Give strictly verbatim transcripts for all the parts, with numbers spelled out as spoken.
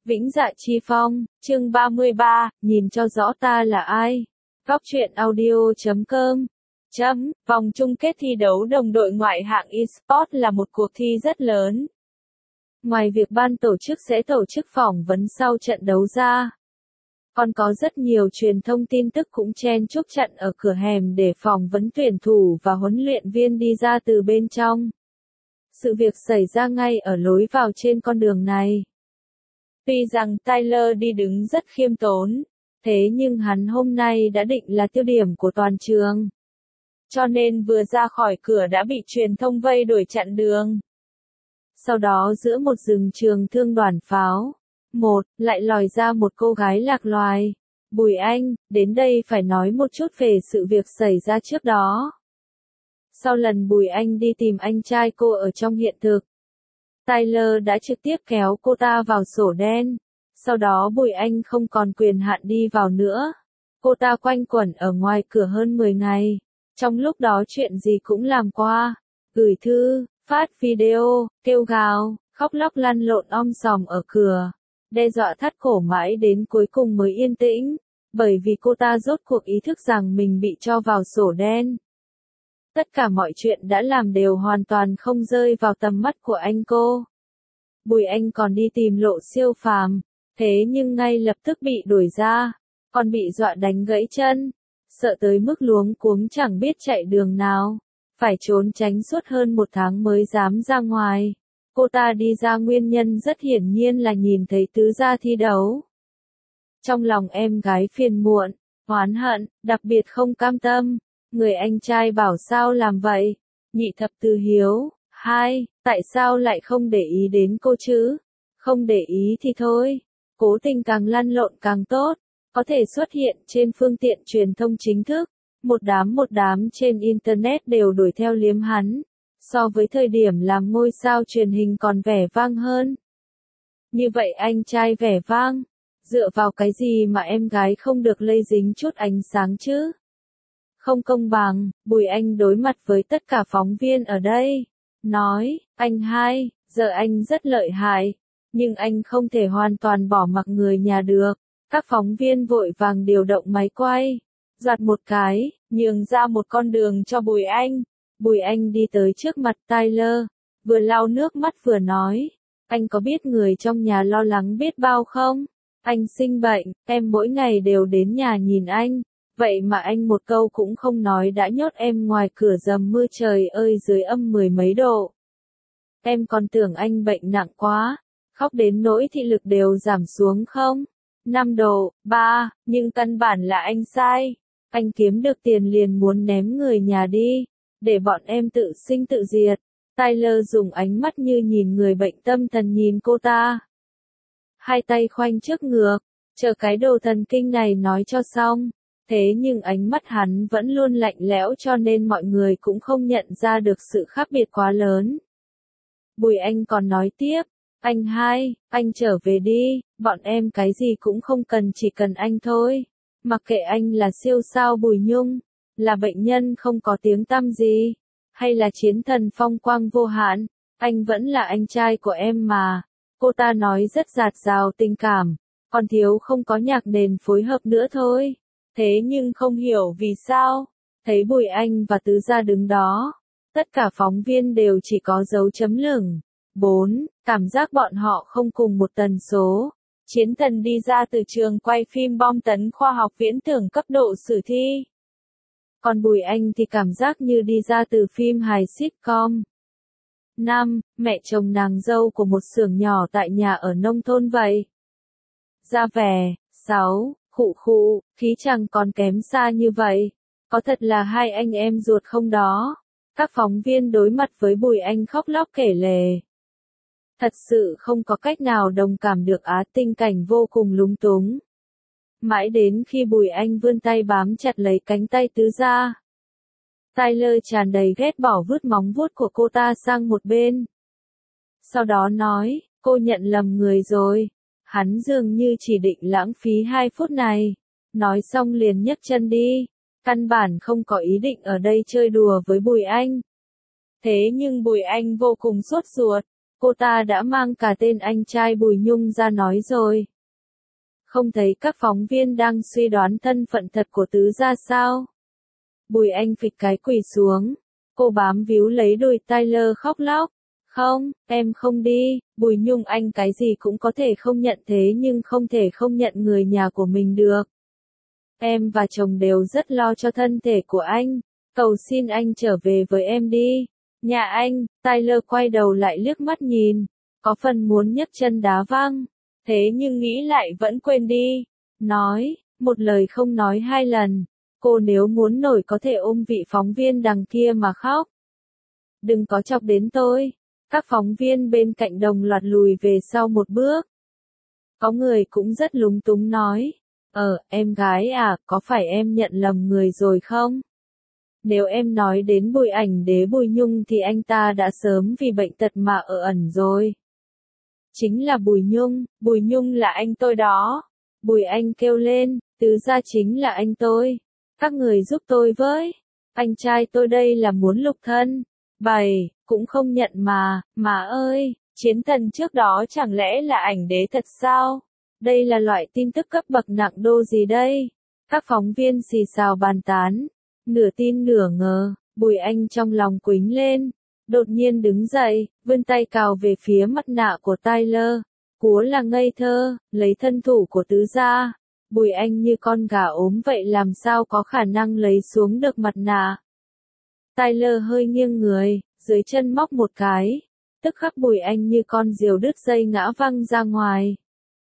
Vĩnh Dạ Chi Phong, chương ba mươi ba, nhìn cho rõ ta là ai. Góc truyện audio chấm com. Chấm, vòng chung kết thi đấu đồng đội ngoại hạng eSports là một cuộc thi rất lớn. Ngoài việc ban tổ chức sẽ tổ chức phỏng vấn sau trận đấu ra, còn có rất nhiều truyền thông tin tức cũng chen chúc chặn ở cửa hẻm để phỏng vấn tuyển thủ và huấn luyện viên đi ra từ bên trong. Sự việc xảy ra ngay ở lối vào trên con đường này. Tuy rằng Tyler đi đứng rất khiêm tốn, thế nhưng hắn hôm nay đã định là tiêu điểm của toàn trường. Cho nên vừa ra khỏi cửa đã bị truyền thông vây đuổi chặn đường. Sau đó giữa một rừng trường thương đoàn pháo, một, lại lòi ra một cô gái lạc loài. Bùi Anh, đến đây phải nói một chút về sự việc xảy ra trước đó. Sau lần Bùi Anh đi tìm anh trai cô ở trong hiện thực, Tyler đã trực tiếp kéo cô ta vào sổ đen. Sau đó Bùi Anh không còn quyền hạn đi vào nữa. Cô ta quanh quẩn ở ngoài cửa hơn mười ngày. Trong lúc đó chuyện gì cũng làm qua. Gửi thư, phát video, kêu gào, khóc lóc lăn lộn om sòm ở cửa. Đe dọa thắt cổ mãi đến cuối cùng mới yên tĩnh. Bởi vì cô ta rốt cuộc ý thức rằng mình bị cho vào sổ đen. Tất cả mọi chuyện đã làm đều hoàn toàn không rơi vào tầm mắt của anh cô. Bùi Anh còn đi tìm Lộ Siêu Phàm, thế nhưng ngay lập tức bị đuổi ra, còn bị dọa đánh gãy chân, sợ tới mức luống cuống chẳng biết chạy đường nào, phải trốn tránh suốt hơn một tháng mới dám ra ngoài. Cô ta đi ra nguyên nhân rất hiển nhiên là nhìn thấy tứ gia thi đấu. Trong lòng em gái phiền muộn, oán hận, đặc biệt không cam tâm. Người anh trai bảo sao làm vậy? Nhị thập tứ hiếu. Hai, tại sao lại không để ý đến cô chứ? Không để ý thì thôi. Cố tình càng lăn lộn càng tốt. Có thể xuất hiện trên phương tiện truyền thông chính thức. Một đám một đám trên Internet đều đuổi theo liếm hắn. So với thời điểm làm ngôi sao truyền hình còn vẻ vang hơn. Như vậy anh trai vẻ vang. Dựa vào cái gì mà em gái không được lây dính chút ánh sáng chứ? Không công bằng, Bùi Anh đối mặt với tất cả phóng viên ở đây. Nói, anh hai, giờ anh rất lợi hại, nhưng anh không thể hoàn toàn bỏ mặc người nhà được. Các phóng viên vội vàng điều động máy quay, giật một cái, nhường ra một con đường cho Bùi Anh. Bùi Anh đi tới trước mặt Tyler, vừa lau nước mắt vừa nói, anh có biết người trong nhà lo lắng biết bao không? Anh sinh bệnh, em mỗi ngày đều đến nhà nhìn anh. Vậy mà anh một câu cũng không nói đã nhốt em ngoài cửa dầm mưa trời ơi dưới âm mười mấy độ. Em còn tưởng anh bệnh nặng quá, khóc đến nỗi thị lực đều giảm xuống không? năm độ, ba, nhưng căn bản là anh sai. Anh kiếm được tiền liền muốn ném người nhà đi, để bọn em tự sinh tự diệt. Tyler dùng ánh mắt như nhìn người bệnh tâm thần nhìn cô ta. Hai tay khoanh trước ngược, chờ cái đồ thần kinh này nói cho xong. Thế nhưng ánh mắt hắn vẫn luôn lạnh lẽo cho nên mọi người cũng không nhận ra được sự khác biệt quá lớn. Bùi Anh còn nói tiếp, anh hai, anh trở về đi, bọn em cái gì cũng không cần chỉ cần anh thôi. Mặc kệ anh là siêu sao Bùi Nhung, là bệnh nhân không có tiếng tăm gì, hay là chiến thần phong quang vô hạn, anh vẫn là anh trai của em mà. Cô ta nói rất dạt dào tình cảm, còn thiếu không có nhạc nền phối hợp nữa thôi. Thế nhưng không hiểu vì sao, thấy Bùi Anh và tứ gia đứng đó, tất cả phóng viên đều chỉ có dấu chấm lửng. bốn. Cảm giác bọn họ không cùng một tần số. Chiến thần đi ra từ trường quay phim bom tấn khoa học viễn tưởng cấp độ sử thi. Còn Bùi Anh thì cảm giác như đi ra từ phim hài sitcom. năm. Mẹ chồng nàng dâu của một xưởng nhỏ tại nhà ở nông thôn vậy. Ra vẻ. sáu. Khụ khụ, khí chẳng còn kém xa như vậy. Có thật là hai anh em ruột không đó? Các phóng viên đối mặt với Bùi Anh khóc lóc kể lể. Thật sự không có cách nào đồng cảm được á, tình cảnh vô cùng lúng túng. Mãi đến khi Bùi Anh vươn tay bám chặt lấy cánh tay tứ gia. Tyler tràn đầy ghét bỏ vứt móng vuốt của cô ta sang một bên. Sau đó nói, cô nhận lầm người rồi. Hắn dường như chỉ định lãng phí hai phút này. Nói xong liền nhấc chân đi. Căn bản không có ý định ở đây chơi đùa với Bùi Anh. Thế nhưng Bùi Anh vô cùng sốt ruột. cô ta đã mang cả tên anh trai Bùi Nhung ra nói rồi. Không thấy các phóng viên đang suy đoán thân phận thật của Tứ gia sao? Bùi Anh phịch cái quỳ xuống. Cô bám víu lấy đùi Tyler khóc lóc. Không, em không đi. Bùi Nhung anh cái gì cũng có thể không nhận thế nhưng không thể không nhận người nhà của mình được. Em và chồng đều rất lo cho thân thể của anh. Cầu xin anh trở về với em đi. Nhà anh, Tyler quay đầu lại liếc mắt nhìn. Có phần muốn nhấc chân đá văng. Thế nhưng nghĩ lại vẫn quên đi. Nói, một lời không nói hai lần. Cô nếu muốn nổi có thể ôm vị phóng viên đằng kia mà khóc. Đừng có chọc đến tôi. Các phóng viên bên cạnh đồng loạt lùi về sau một bước. Có người cũng rất lúng túng nói. Ờ, em gái à, có phải em nhận lầm người rồi không? Nếu em nói đến Bùi Ảnh Đế Bùi Nhung thì anh ta đã sớm vì bệnh tật mà ở ẩn rồi. Chính là Bùi Nhung, Bùi Nhung là anh tôi đó. Bùi Anh kêu lên, Tứ gia chính là anh tôi. Các người giúp tôi với. Anh trai tôi đây là muốn lục thân. Bày, cũng không nhận mà, mà ơi, chiến thần trước đó chẳng lẽ là Ảnh Đế thật sao? Đây là loại tin tức cấp bậc nặng đô gì đây? Các phóng viên xì xào bàn tán. Nửa tin nửa ngờ, Bùi Anh trong lòng quính lên. Đột nhiên đứng dậy, vươn tay cào về phía mặt nạ của Tyler. Cúa là ngây thơ, lấy thân thủ của Tứ gia. Bùi Anh như con gà ốm vậy làm sao có khả năng lấy xuống được mặt nạ. Tyler hơi nghiêng người, dưới chân móc một cái. Tức khắc Bùi Anh như con diều đứt dây ngã văng ra ngoài.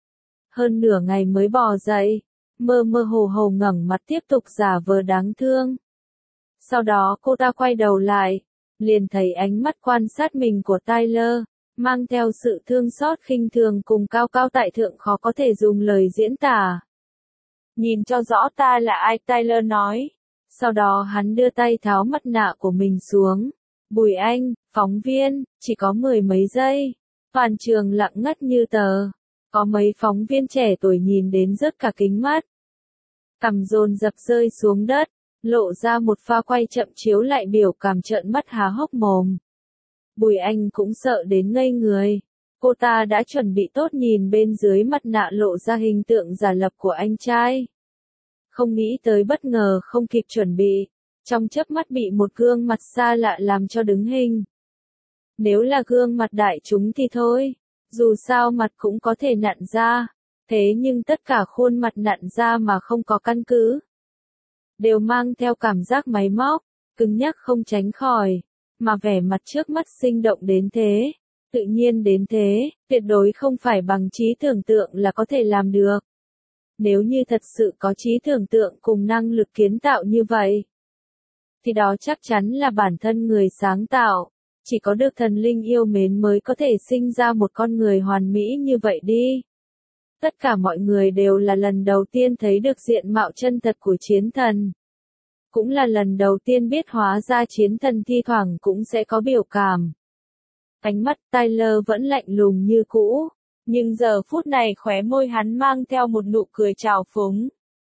Hơn nửa ngày mới bò dậy, mơ mơ hồ hồ ngẩng mặt tiếp tục giả vờ đáng thương. Sau đó cô ta quay đầu lại, liền thấy ánh mắt quan sát mình của Tyler, mang theo sự thương xót khinh thường cùng cao cao tại thượng khó có thể dùng lời diễn tả. Nhìn cho rõ ta là ai, Tyler nói. Sau đó hắn đưa tay tháo mặt nạ của mình xuống. Bùi Anh, phóng viên, chỉ có mười mấy giây. Toàn trường lặng ngắt như tờ. Có mấy phóng viên trẻ tuổi nhìn đến rớt cả kính mắt. Cằm dồn dập rơi xuống đất, lộ ra một pha quay chậm chiếu lại biểu cảm trợn mắt há hốc mồm. Bùi Anh cũng sợ đến ngây người. Cô ta đã chuẩn bị tốt nhìn bên dưới mặt nạ lộ ra hình tượng giả lập của anh trai. Không nghĩ tới bất ngờ không kịp chuẩn bị. Trong chớp mắt bị một gương mặt xa lạ làm cho đứng hình. Nếu là gương mặt đại chúng thì thôi. Dù sao mặt cũng có thể nặn ra. Thế nhưng tất cả khuôn mặt nặn ra mà không có căn cứ. Đều mang theo cảm giác máy móc, cứng nhắc không tránh khỏi. Mà vẻ mặt trước mắt sinh động đến thế. Tự nhiên đến thế, tuyệt đối không phải bằng trí tưởng tượng là có thể làm được. Nếu như thật sự có trí tưởng tượng cùng năng lực kiến tạo như vậy, thì đó chắc chắn là bản thân người sáng tạo. Chỉ có được thần linh yêu mến mới có thể sinh ra một con người hoàn mỹ như vậy đi. Tất cả mọi người đều là lần đầu tiên thấy được diện mạo chân thật của chiến thần. Cũng là lần đầu tiên biết hóa ra chiến thần thi thoảng cũng sẽ có biểu cảm. Ánh mắt Tyler vẫn lạnh lùng như cũ, nhưng giờ phút này khóe môi hắn mang theo một nụ cười trào phúng.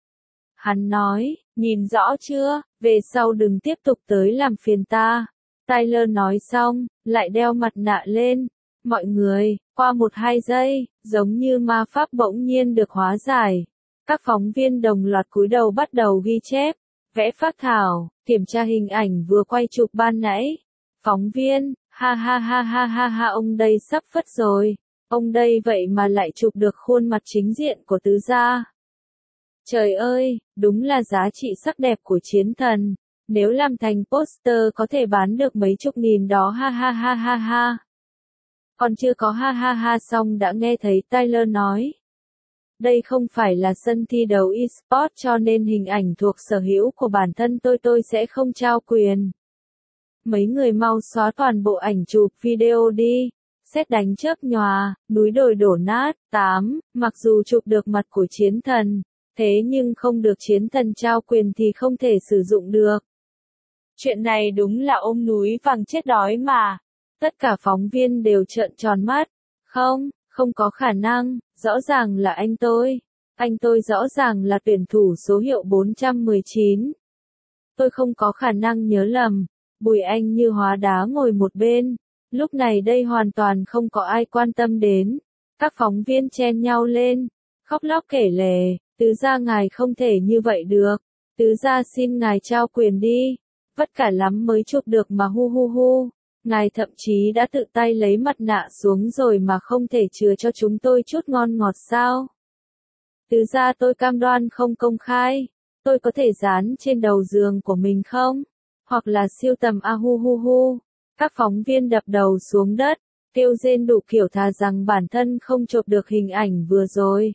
Hắn nói, nhìn rõ chưa, về sau đừng tiếp tục tới làm phiền ta. Tyler nói xong, lại đeo mặt nạ lên. Mọi người, qua một hai giây, giống như ma pháp bỗng nhiên được hóa giải. Các phóng viên đồng loạt cúi đầu bắt đầu ghi chép, vẽ phác thảo, kiểm tra hình ảnh vừa quay chụp ban nãy. Phóng viên, ha ha ha ha ha ha ông đây sắp phất rồi. Ông đây vậy mà lại chụp được khuôn mặt chính diện của Tứ gia. Trời ơi, đúng là giá trị sắc đẹp của chiến thần. Nếu làm thành poster có thể bán được mấy chục nghìn đó ha ha ha ha ha. Còn chưa có ha ha ha xong đã nghe thấy Tyler nói. Đây không phải là sân thi đấu e-sport cho nên hình ảnh thuộc sở hữu của bản thân tôi tôi sẽ không trao quyền. Mấy người mau xóa toàn bộ ảnh chụp video đi. Sét đánh chớp nhòa, núi đồi đổ nát. tám. Mặc dù chụp được mặt của chiến thần, thế nhưng không được chiến thần trao quyền thì không thể sử dụng được. Chuyện này đúng là ôm núi vàng chết đói mà. Tất cả phóng viên đều trợn tròn mắt. Không, không có khả năng, rõ ràng là anh tôi. Anh tôi rõ ràng là tuyển thủ số hiệu bốn trăm mười chín. Tôi không có khả năng nhớ lầm. Bùi Anh như hóa đá ngồi một bên. Lúc này đây hoàn toàn không có ai quan tâm đến. Các phóng viên chen nhau lên, khóc lóc kể lể, tứ gia ngài không thể như vậy được, tứ gia xin ngài trao quyền đi, vất cả lắm mới chụp được mà hu hu hu, ngài thậm chí đã tự tay lấy mặt nạ xuống rồi mà không thể chừa cho chúng tôi chút ngon ngọt sao? Tứ gia tôi cam đoan không công khai, tôi có thể dán trên đầu giường của mình không? Hoặc là siêu tầm a hu hu hu. Các phóng viên đập đầu xuống đất, kêu rên đủ kiểu thà rằng bản thân không chụp được hình ảnh vừa rồi.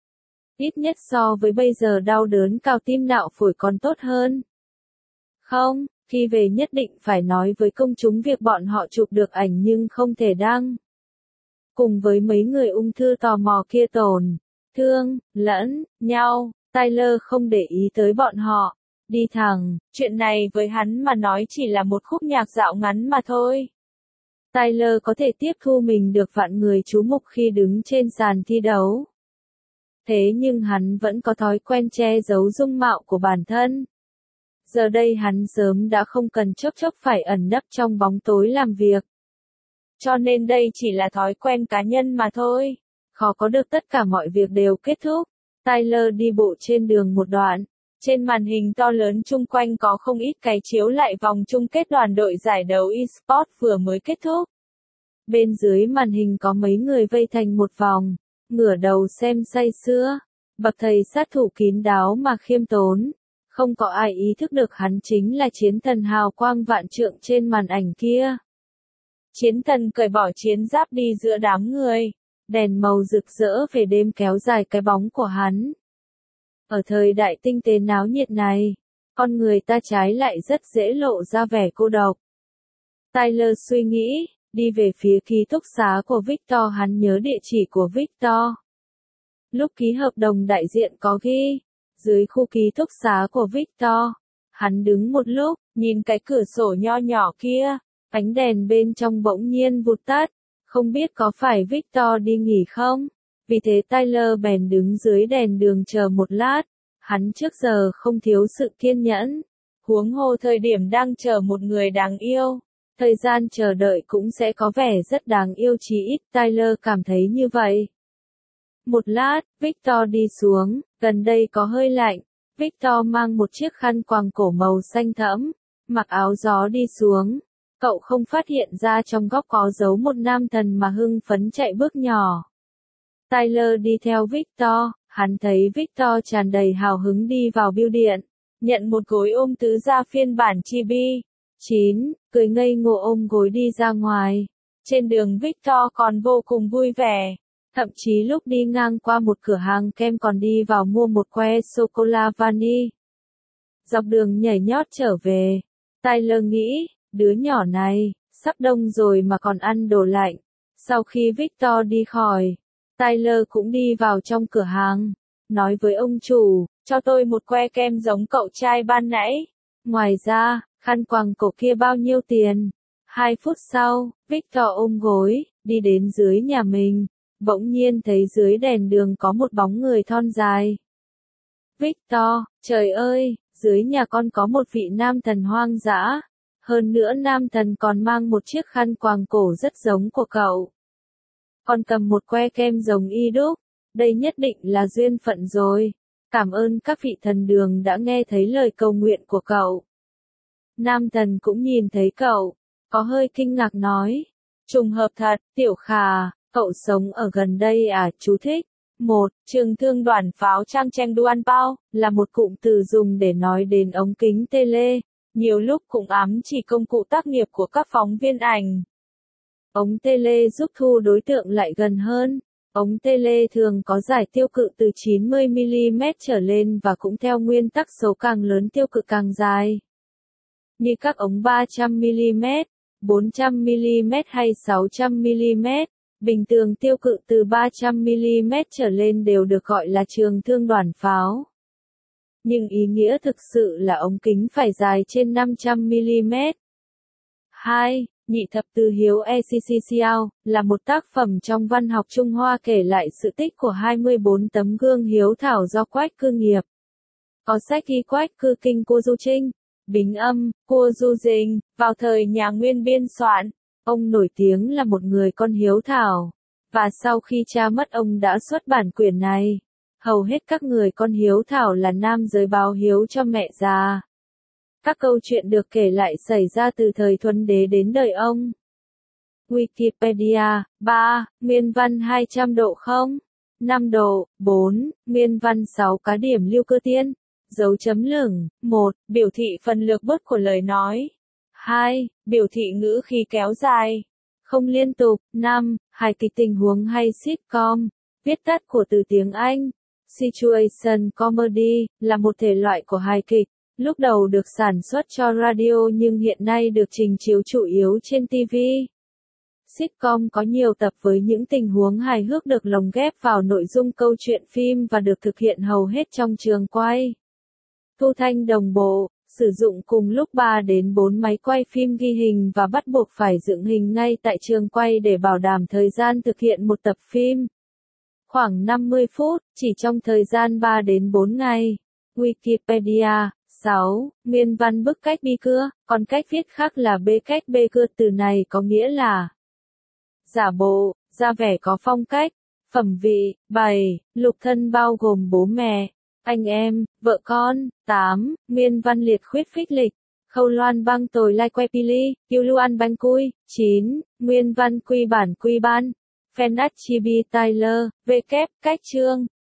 Ít nhất so với bây giờ đau đớn cao tim nạo phổi còn tốt hơn. Không, khi về nhất định phải nói với công chúng việc bọn họ chụp được ảnh nhưng không thể đăng. Cùng với mấy người ung thư tò mò kia tổn, thương, lẫn, nhau, Tyler không để ý tới bọn họ. Đi thẳng, chuyện này với hắn mà nói chỉ là một khúc nhạc dạo ngắn mà thôi. Tyler có thể tiếp thu mình được vạn người chú mục khi đứng trên sàn thi đấu. Thế nhưng hắn vẫn có thói quen che giấu dung mạo của bản thân. Giờ đây hắn sớm đã không cần chốc chốc phải ẩn nấp trong bóng tối làm việc. Cho nên đây chỉ là thói quen cá nhân mà thôi. Khó có được tất cả mọi việc đều kết thúc. Tyler đi bộ trên đường một đoạn. Trên màn hình to lớn chung quanh có không ít cái chiếu lại vòng chung kết đoàn đội giải đấu eSports vừa mới kết thúc. Bên dưới màn hình có mấy người vây thành một vòng, ngửa đầu xem say sưa. Bậc thầy sát thủ kín đáo mà khiêm tốn. Không có ai ý thức được hắn chính là chiến thần hào quang vạn trượng trên màn ảnh kia. Chiến thần cởi bỏ chiến giáp đi giữa đám người. Đèn màu rực rỡ về đêm kéo dài cái bóng của hắn. Ở thời đại tinh tế náo nhiệt này, con người ta trái lại rất dễ lộ ra vẻ cô độc. Tyler suy nghĩ, đi về phía ký túc xá của Victor. Hắn nhớ địa chỉ của Victor. Lúc ký hợp đồng đại diện có ghi, dưới khu ký túc xá của Victor. Hắn đứng một lúc, nhìn cái cửa sổ nho nhỏ kia, ánh đèn bên trong bỗng nhiên vụt tắt, không biết có phải Victor đi nghỉ không? Vì thế Tyler bèn đứng dưới đèn đường chờ một lát, hắn trước giờ không thiếu sự kiên nhẫn, huống hồ thời điểm đang chờ một người đáng yêu, thời gian chờ đợi cũng sẽ có vẻ rất đáng yêu, chí ít Tyler cảm thấy như vậy. Một lát, Victor đi xuống, gần đây có hơi lạnh, Victor mang một chiếc khăn quàng cổ màu xanh thẫm, mặc áo gió đi xuống, cậu không phát hiện ra trong góc có giấu một nam thần mà hưng phấn chạy bước nhỏ. Tyler đi theo Victor, hắn thấy Victor tràn đầy hào hứng đi vào bưu điện, nhận một gối ôm tứ gia phiên bản chibi. chín, cười ngây ngô ôm gối đi ra ngoài. Trên đường Victor còn vô cùng vui vẻ, thậm chí lúc đi ngang qua một cửa hàng kem còn đi vào mua một que sô-cô-la vani. Dọc đường nhảy nhót trở về, Tyler nghĩ, đứa nhỏ này, sắp đông rồi mà còn ăn đồ lạnh. Sau khi Victor đi khỏi, Tyler cũng đi vào trong cửa hàng, nói với ông chủ, cho tôi một que kem giống cậu trai ban nãy. Ngoài ra, khăn quàng cổ kia bao nhiêu tiền? Hai phút sau, Victor ôm gối, đi đến dưới nhà mình, bỗng nhiên thấy dưới đèn đường có một bóng người thon dài. Victor, trời ơi, dưới nhà con có một vị nam thần hoang dã. Hơn nữa nam thần còn mang một chiếc khăn quàng cổ rất giống của cậu. Còn cầm một que kem giống y đúc, đây nhất định là duyên phận rồi. Cảm ơn các vị thần đường đã nghe thấy lời cầu nguyện của cậu. Nam thần cũng nhìn thấy cậu, có hơi kinh ngạc nói. Trùng hợp thật, Tiểu Khả, cậu sống ở gần đây à? Chú thích. một. Trường thương đoàn pháo trang tranh Duan Bao, là một cụm từ dùng để nói đến ống kính tele, nhiều lúc cũng ám chỉ công cụ tác nghiệp của các phóng viên ảnh. Ống tele giúp thu đối tượng lại gần hơn. Ống tele thường có giải tiêu cự từ chín mươi mi li mét trở lên và cũng theo nguyên tắc số càng lớn tiêu cự càng dài. Như các ống ba trăm mi li mét, bốn trăm mi li mét hay sáu trăm mi li mét, bình thường tiêu cự từ ba trăm mi li mét trở lên đều được gọi là trường thương đoàn pháo. Nhưng ý nghĩa thực sự là ống kính phải dài trên năm trăm mi li mét. hai. Nhị thập tứ hiếu e xê xê Xiao, là một tác phẩm trong văn học Trung Hoa kể lại sự tích của hai mươi bốn tấm gương hiếu thảo do Quách Cư nghiệp. Có sách ghi Quách Cư kinh Cô Du Trinh, Bính Âm, Cô Du Dình, vào thời nhà Nguyên biên soạn. Ông nổi tiếng là một người con hiếu thảo, và sau khi cha mất ông đã xuất bản quyển này. Hầu hết các người con hiếu thảo là nam giới báo hiếu cho mẹ già. Các câu chuyện được kể lại xảy ra từ thời Thuấn Đế đến đời ông. Wikipedia. ba. Nguyên văn hai trăm độ không? năm độ. bốn. Nguyên văn sáu cá điểm lưu cơ tiên. Dấu chấm lửng. một. Biểu thị phần lược bớt của lời nói. hai. Biểu thị ngữ khí kéo dài, không liên tục. năm. Hài kịch tình huống hay sitcom. Viết tắt của từ tiếng Anh. Situation comedy là một thể loại của hài kịch. Lúc đầu được sản xuất cho radio nhưng hiện nay được trình chiếu chủ yếu trên ti vi. Sitcom có nhiều tập với những tình huống hài hước được lồng ghép vào nội dung câu chuyện phim và được thực hiện hầu hết trong trường quay. Thu thanh đồng bộ, sử dụng cùng lúc ba đến bốn máy quay phim ghi hình và bắt buộc phải dựng hình ngay tại trường quay để bảo đảm thời gian thực hiện một tập phim. Khoảng năm mươi phút, chỉ trong thời gian ba đến bốn ngày. Wikipedia. sáu. Nguyên văn bức cách bi cưa, còn cách viết khác là bê cách bê cưa. Từ này có nghĩa là giả bộ, ra vẻ có phong cách. Phẩm vị. bảy. Lục thân bao gồm bố mẹ, anh em, vợ con. tám. Nguyên văn liệt khuyết phích lịch. Khâu loan băng tồi lai que pili, kiêu lưu ăn bánh cui. chín. Nguyên văn quy bản quy ban. Phenat chibi Tyler, V kép, cách chương.